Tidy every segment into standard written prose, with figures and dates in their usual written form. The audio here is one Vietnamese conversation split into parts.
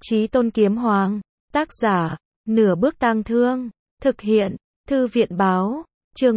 Chí Tôn Kiếm Hoàng, tác giả, Nửa Bước Tang Thương, thực hiện, Thư viện báo, chương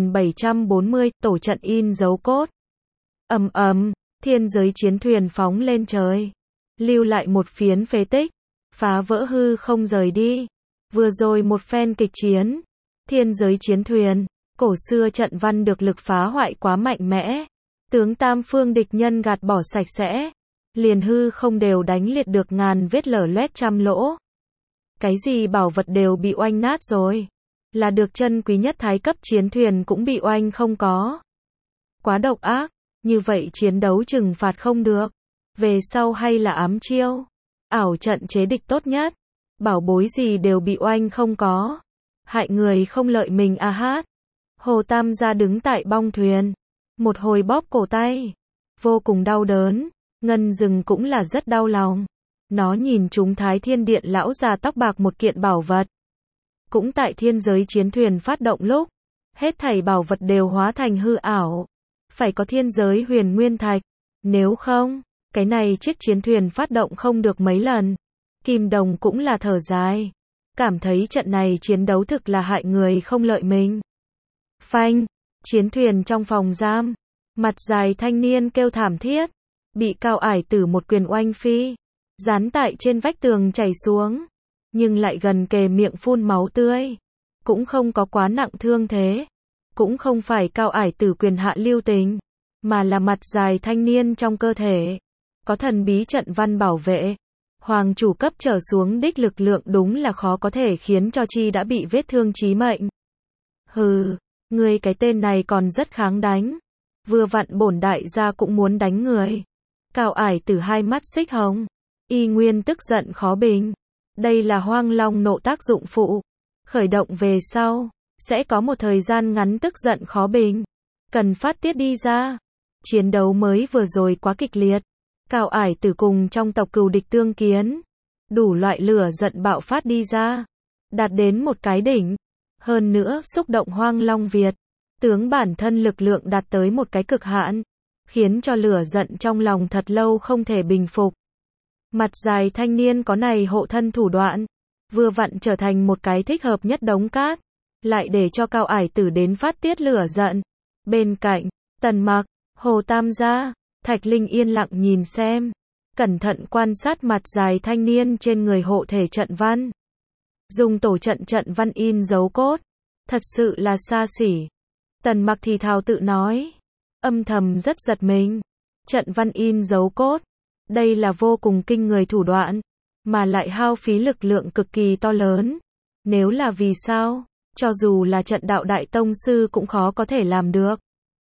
1740, tổ trận in dấu cốt. Ầm ầm, thiên giới chiến thuyền phóng lên trời, lưu lại một phiến phế tích, phá vỡ hư không rời đi. Vừa rồi một phen kịch chiến, thiên giới chiến thuyền, cổ xưa trận văn được lực phá hoại quá mạnh mẽ, tướng tam phương địch nhân gạt bỏ sạch sẽ, liền hư không đều đánh liệt được ngàn vết lở loét trăm lỗ. Cái gì bảo vật đều bị oanh nát rồi, là được chân quý nhất thái cấp chiến thuyền cũng bị oanh không có. Quá độc ác, như vậy chiến đấu trừng phạt không được, về sau hay là ám chiêu, ảo trận chế địch tốt nhất, bảo bối gì đều bị oanh không có, hại người không lợi mình a hát. Hồ Tam gia đứng tại bong thuyền, một hồi bóp cổ tay, vô cùng đau đớn. Ngân Dừng cũng là rất đau lòng. Nó nhìn chúng Thái Thiên Điện lão già tóc bạc một kiện bảo vật. Cũng tại thiên giới chiến thuyền phát động lúc, hết thảy bảo vật đều hóa thành hư ảo. Phải có thiên giới huyền nguyên thạch. Nếu không, cái này chiếc chiến thuyền phát động không được mấy lần. Kim Đồng cũng là thở dài. Cảm thấy trận này chiến đấu thực là hại người không lợi mình. Phanh, chiến thuyền trong phòng giam. Mặt dài thanh niên kêu thảm thiết. Bị Cao Ải Tử một quyền oanh phi, dán tại trên vách tường chảy xuống, nhưng lại gần kề miệng phun máu tươi, cũng không có quá nặng thương thế, cũng không phải Cao Ải Tử quyền hạ lưu tình, mà là mặt dài thanh niên trong cơ thể, có thần bí trận văn bảo vệ, hoàng chủ cấp trở xuống đích lực lượng đúng là khó có thể khiến cho chi đã bị vết thương chí mệnh. Hừ, ngươi cái tên này còn rất kháng đánh, vừa vặn bổn đại gia cũng muốn đánh người. Cao Ải Tử hai mắt xích hồng, y nguyên tức giận khó bình. Đây là Hoang Long nộ tác dụng phụ. Khởi động về sau, sẽ có một thời gian ngắn tức giận khó bình. Cần phát tiết đi ra. Chiến đấu mới vừa rồi quá kịch liệt. Cao Ải Tử cùng trong tộc cừu địch tương kiến. Đủ loại lửa giận bạo phát đi ra. Đạt đến một cái đỉnh. Hơn nữa xúc động Hoang Long Việt. Tướng bản thân lực lượng đạt tới một cái cực hạn. Khiến cho lửa giận trong lòng thật lâu không thể bình phục. Mặt dài thanh niên có này hộ thân thủ đoạn, vừa vặn trở thành một cái thích hợp nhất đống cát, lại để cho Cao Ải Tử đến phát tiết lửa giận. Bên cạnh, Tần Mặc, Hồ Tam gia, Thạch Linh yên lặng nhìn xem, cẩn thận quan sát mặt dài thanh niên trên người hộ thể trận văn. Dùng tổ trận trận văn in dấu cốt, thật sự là xa xỉ. Tần Mặc thì thào tự nói. Âm thầm rất giật mình. Trận văn in dấu cốt. Đây là vô cùng kinh người thủ đoạn. Mà lại hao phí lực lượng cực kỳ to lớn. Nếu là vì sao? Cho dù là trận đạo đại tông sư cũng khó có thể làm được.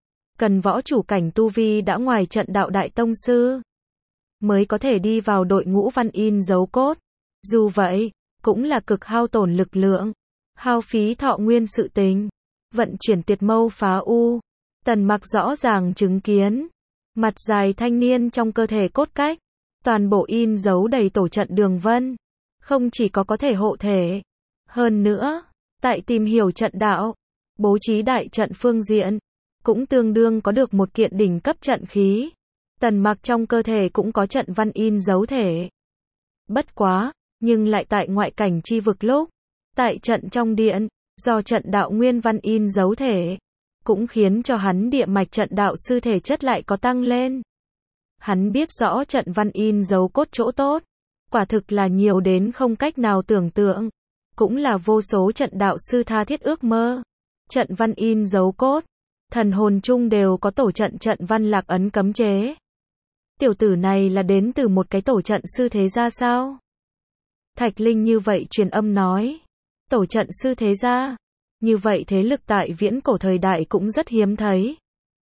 Cần võ chủ cảnh tu vi đã ngoài trận đạo đại tông sư. Mới có thể đi vào đội ngũ văn in dấu cốt. Dù vậy, cũng là cực hao tổn lực lượng. Hao phí thọ nguyên sự tình. Vận chuyển tuyệt mâu phá u. Tần Mặc rõ ràng chứng kiến, mặt dài thanh niên trong cơ thể cốt cách, toàn bộ in dấu đầy tổ trận đường vân, không chỉ có thể hộ thể, hơn nữa, tại tìm hiểu trận đạo, bố trí đại trận phương diện, cũng tương đương có được một kiện đỉnh cấp trận khí. Tần Mặc trong cơ thể cũng có trận văn in dấu thể. Bất quá, nhưng lại tại ngoại cảnh chi vực lúc, tại trận trong điện, do trận đạo nguyên văn in dấu thể. Cũng khiến cho hắn địa mạch trận đạo sư thể chất lại có tăng lên. Hắn biết rõ trận văn in dấu cốt chỗ tốt, quả thực là nhiều đến không cách nào tưởng tượng, cũng là vô số trận đạo sư tha thiết ước mơ. Trận văn in dấu cốt, thần hồn chung đều có tổ trận trận văn lạc ấn cấm chế. Tiểu tử này là đến từ một cái tổ trận sư thế gia sao? Thạch Linh như vậy truyền âm nói, tổ trận sư thế gia. Như vậy thế lực tại viễn cổ thời đại cũng rất hiếm thấy.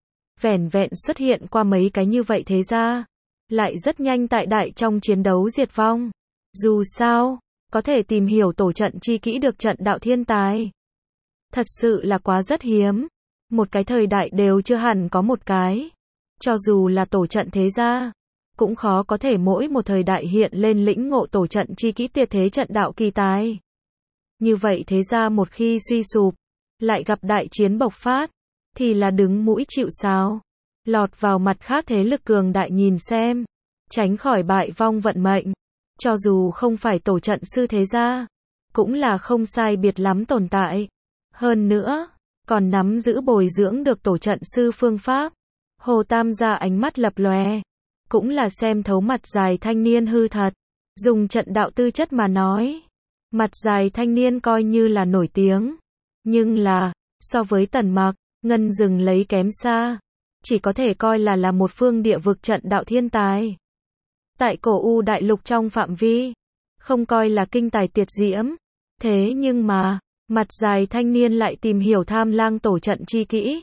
Vẻn vẹn xuất hiện qua mấy cái như vậy thế ra, lại rất nhanh tại đại trong chiến đấu diệt vong. Dù sao, có thể tìm hiểu tổ trận chi kỹ được trận đạo thiên tài. Thật sự là quá rất hiếm. Một cái thời đại đều chưa hẳn có một cái. Cho dù là tổ trận thế gia, cũng khó có thể mỗi một thời đại hiện lên lĩnh ngộ tổ trận chi kỹ tuyệt thế trận đạo kỳ tài. Như vậy thế ra một khi suy sụp, lại gặp đại chiến bộc phát, thì là đứng mũi chịu sào, lọt vào mặt khác thế lực cường đại nhìn xem, tránh khỏi bại vong vận mệnh. Cho dù không phải tổ trận sư thế gia, cũng là không sai biệt lắm tồn tại. Hơn nữa, còn nắm giữ bồi dưỡng được tổ trận sư phương pháp. Hồ Tam gia ánh mắt lập lòe, cũng là xem thấu mặt dài thanh niên hư thật. Dùng trận đạo tư chất mà nói, mặt dài thanh niên coi như là nổi tiếng. Nhưng là, so với Tần Mặc, Ngân Dừng lấy kém xa. Chỉ có thể coi là một phương địa vực trận đạo thiên tài. Tại cổ U đại lục trong phạm vi, không coi là kinh tài tuyệt diễm. Thế nhưng mà, mặt dài thanh niên lại tìm hiểu Tham Lang tổ trận chi kỹ.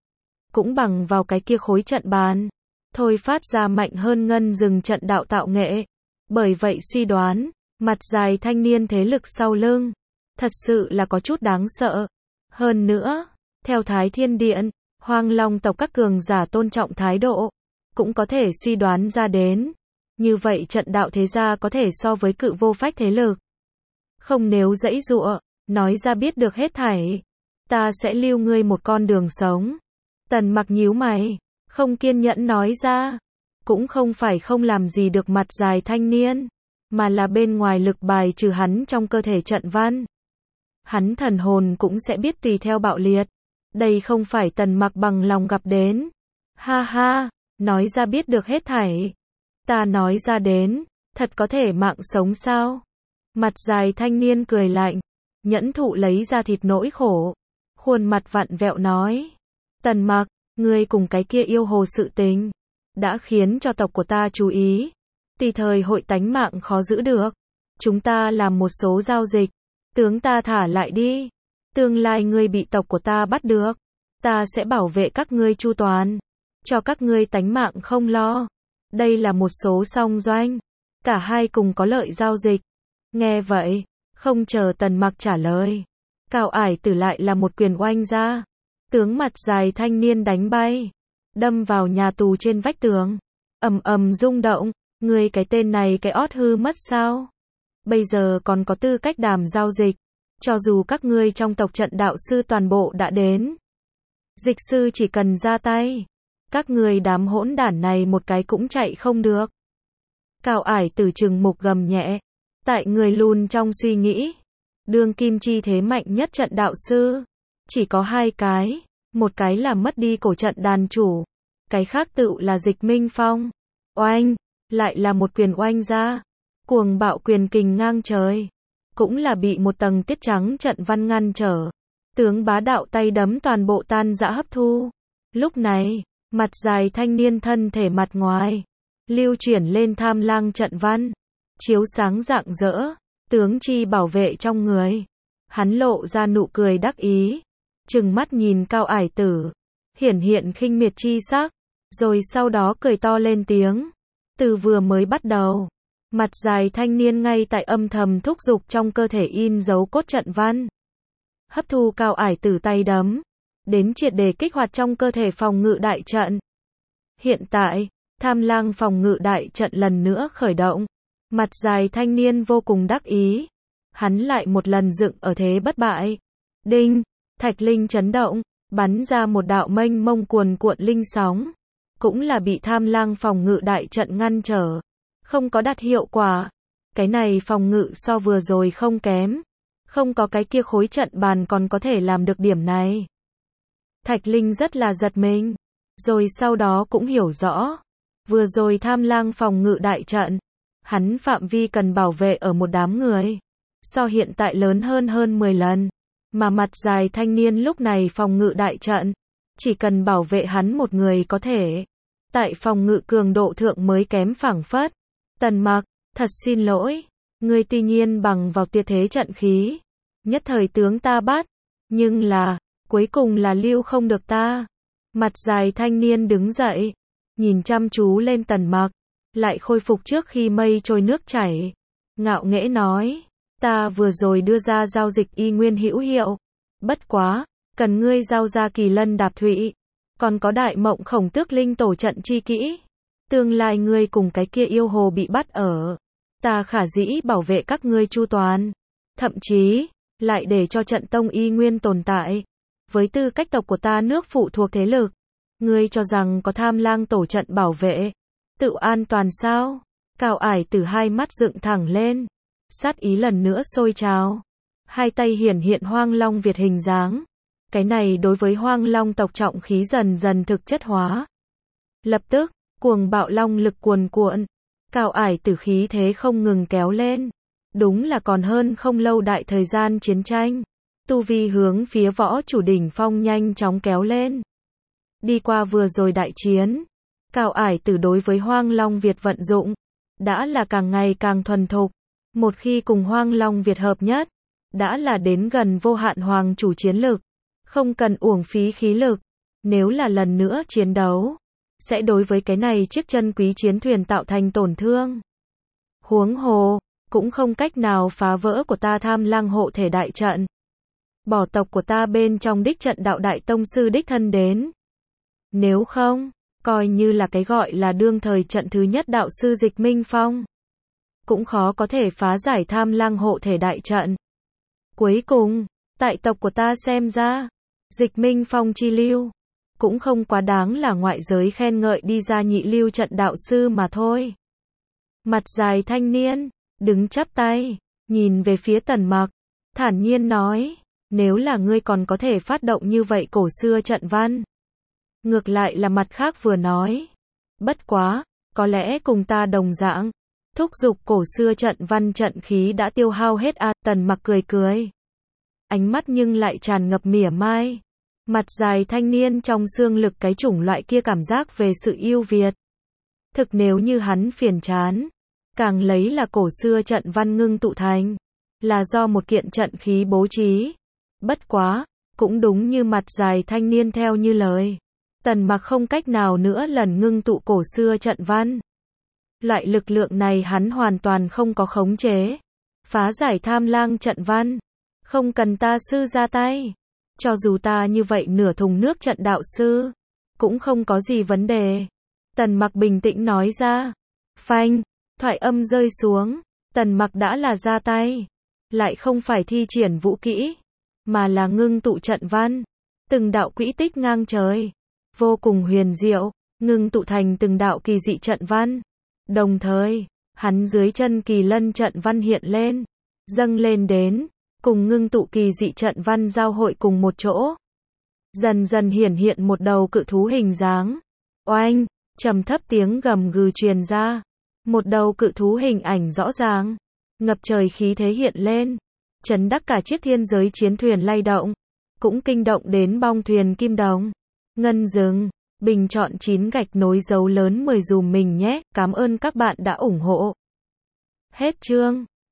Cũng bằng vào cái kia khối trận bàn, thôi phát ra mạnh hơn Ngân Dừng trận đạo tạo nghệ. Bởi vậy suy đoán, mặt dài thanh niên thế lực sau lưng, thật sự là có chút đáng sợ. Hơn nữa, theo Thái Thiên Điện, Hoang Long tộc các cường giả tôn trọng thái độ, cũng có thể suy đoán ra đến. Như vậy trận đạo thế gia có thể so với Cự Vô Phách thế lực. Không nếu giãy giụa, nói ra biết được hết thảy, ta sẽ lưu ngươi một con đường sống. Tần Mặc nhíu mày, không kiên nhẫn nói ra. Cũng không phải không làm gì được mặt dài thanh niên, mà là bên ngoài lực bài trừ hắn trong cơ thể trận văn. Hắn thần hồn cũng sẽ biết tùy theo bạo liệt. Đây không phải Tần Mặc bằng lòng gặp đến. Ha ha, nói ra biết được hết thảy. Ta nói ra đến, thật có thể mạng sống sao? Mặt dài thanh niên cười lạnh, nhẫn thụ lấy ra thịt nỗi khổ. Khuôn mặt vặn vẹo nói. Tần Mặc, ngươi cùng cái kia yêu hồ sự tình, đã khiến cho tộc của ta chú ý. Tùy thời hội tánh mạng khó giữ được. Chúng ta làm một số giao dịch. Tướng ta thả lại đi. Tương lai ngươi bị tộc của ta bắt được, ta sẽ bảo vệ các ngươi chu toàn. Cho các ngươi tánh mạng không lo. Đây là một số song doanh. Cả hai cùng có lợi giao dịch. Nghe vậy, không chờ Tần Mặc trả lời, Cao Ải Tử lại là một quyền oanh ra. Tướng mặt dài thanh niên đánh bay, đâm vào nhà tù trên vách tường. Ầm ầm rung động, ngươi cái tên này cái ót hư mất sao? Bây giờ còn có tư cách đàm giao dịch. Cho dù các ngươi trong tộc trận đạo sư toàn bộ đã đến, dịch sư chỉ cần ra tay, các ngươi đám hỗn đản này một cái cũng chạy không được. Cao Ải Tử trừng mục gầm nhẹ, tại người lùn trong suy nghĩ, đương kim chi thế mạnh nhất trận đạo sư, chỉ có hai cái, một cái là mất đi cổ trận đàn chủ, cái khác tựu là Dịch Minh Phong. Oanh, lại là một quyền oanh ra, cuồng bạo quyền kình ngang trời, cũng là bị một tầng tiết trắng trận văn ngăn trở. Tướng bá đạo tay đấm toàn bộ tan rã hấp thu. Lúc này, mặt dài thanh niên thân thể mặt ngoài, lưu chuyển lên Tham Lang trận văn, chiếu sáng rạng rỡ, tướng chi bảo vệ trong người. Hắn lộ ra nụ cười đắc ý, trừng mắt nhìn Cao Ải Tử, hiển hiện khinh miệt chi sắc, rồi sau đó cười to lên tiếng. Từ vừa mới bắt đầu, mặt dài thanh niên ngay tại âm thầm thúc giục trong cơ thể in dấu cốt trận văn, hấp thu Cao Ải Tử tay đấm, đến triệt để kích hoạt trong cơ thể phòng ngự đại trận. Hiện tại, Tham Lang phòng ngự đại trận lần nữa khởi động. Mặt dài thanh niên vô cùng đắc ý. Hắn lại một lần dựng ở thế bất bại. Đinh, thạch linh chấn động, bắn ra một đạo mênh mông cuồn cuộn linh sóng. Cũng là bị Tham Lang phòng ngự đại trận ngăn trở. Không có đạt hiệu quả. Cái này phòng ngự so vừa rồi không kém. Không có cái kia khối trận bàn còn có thể làm được điểm này. Thạch Linh rất là giật mình. Rồi sau đó cũng hiểu rõ. Vừa rồi Tham Lang phòng ngự đại trận, hắn phạm vi cần bảo vệ ở một đám người. So hiện tại lớn hơn 10 lần. Mà mặt dài thanh niên lúc này phòng ngự đại trận, chỉ cần bảo vệ hắn một người có thể. Tại phòng ngự cường độ thượng mới kém phảng phất. Tần Mặc, thật xin lỗi. Ngươi tuy nhiên bằng vào tuyệt thế trận khí, nhất thời tướng ta bắt. Nhưng là, cuối cùng là lưu không được ta. Mặt dài thanh niên đứng dậy, nhìn chăm chú lên Tần Mặc, lại khôi phục trước khi mây trôi nước chảy. Ngạo nghễ nói, ta vừa rồi đưa ra giao dịch y nguyên hữu hiệu. Bất quá, cần ngươi giao ra Kỳ Lân Đạp Thụy, còn có Đại Mộng Khổng Tước Linh tổ trận chi kỹ. Tương lai ngươi cùng cái kia yêu hồ bị bắt ở, ta khả dĩ bảo vệ các ngươi chu toàn. Thậm chí, lại để cho trận tông y nguyên tồn tại. Với tư cách tộc của ta nước phụ thuộc thế lực, ngươi cho rằng có Tham Lang tổ trận bảo vệ, tự an toàn sao? Cao Ải Tử hai mắt dựng thẳng lên, sát ý lần nữa sôi trào. Hai tay hiển hiện Hoang Long Việt hình dáng. Cái này đối với Hoang Long tộc trọng khí dần dần thực chất hóa. Lập tức, cuồng bạo long lực cuồn cuộn. Cao Ải Tử khí thế không ngừng kéo lên. Đúng là còn hơn không lâu đại thời gian chiến tranh. Tu vi hướng phía võ chủ đỉnh phong nhanh chóng kéo lên. Đi qua vừa rồi đại chiến, Cao Ải Tử đối với Hoang Long Việt vận dụng, đã là càng ngày càng thuần thục. Một khi cùng Hoang Long Việt hợp nhất, đã là đến gần vô hạn hoàng chủ chiến lực. Không cần uổng phí khí lực. Nếu là lần nữa chiến đấu, sẽ đối với cái này chiếc chân quý chiến thuyền tạo thành tổn thương. Huống hồ, cũng không cách nào phá vỡ của ta Tham Lang hộ thể đại trận. Bỏ tộc của ta bên trong đích trận đạo đại tông sư đích thân đến. Nếu không, coi như là cái gọi là đương thời trận thứ nhất đạo sư Dịch Minh Phong, cũng khó có thể phá giải Tham Lang hộ thể đại trận. Cuối cùng, tại tộc của ta xem ra, Dịch Minh Phong chi lưu, cũng không quá đáng là ngoại giới khen ngợi đi ra nhị lưu trận đạo sư mà thôi. Mặt dài thanh niên, đứng chắp tay, nhìn về phía Tần Mặc, thản nhiên nói, nếu là ngươi còn có thể phát động như vậy cổ xưa trận văn. Ngược lại là mặt khác vừa nói, bất quá, có lẽ cùng ta đồng dạng, thúc giục cổ xưa trận văn trận khí đã tiêu hao hết à, Tần Mặc cười cười. Ánh mắt nhưng lại tràn ngập mỉa mai. Mặt dài thanh niên trong xương lực cái chủng loại kia cảm giác về sự yêu Việt. Thực nếu như hắn phiền chán, càng lấy là cổ xưa trận văn ngưng tụ thành, là do một kiện trận khí bố trí. Bất quá, cũng đúng như mặt dài thanh niên theo như lời. Tần Mặc không cách nào nữa lần ngưng tụ cổ xưa trận văn. Loại lực lượng này hắn hoàn toàn không có khống chế. Phá giải Tham Lang trận văn, không cần ta sư ra tay. Cho dù ta như vậy nửa thùng nước trận đạo sư, cũng không có gì vấn đề. Tần Mặc bình tĩnh nói ra. Phanh, thoại âm rơi xuống, Tần Mặc đã là ra tay. Lại không phải thi triển vũ kỹ, mà là ngưng tụ trận văn. Từng đạo quỹ tích ngang trời, vô cùng huyền diệu, ngưng tụ thành từng đạo kỳ dị trận văn. Đồng thời, hắn dưới chân kỳ lân trận văn hiện lên, dâng lên đến, cùng ngưng tụ kỳ dị trận văn giao hội cùng một chỗ. Dần dần hiển hiện một đầu cự thú hình dáng. Oanh, trầm thấp tiếng gầm gừ truyền ra. Một đầu cự thú hình ảnh rõ ràng, ngập trời khí thế hiện lên, chấn đắc cả chiếc thiên giới chiến thuyền lay động, cũng kinh động đến bong thuyền Kim Đồng. Ngân Dừng, bình chọn 9 gạch nối dấu lớn 10 dùm mình nhé, cảm ơn các bạn đã ủng hộ. Hết chương.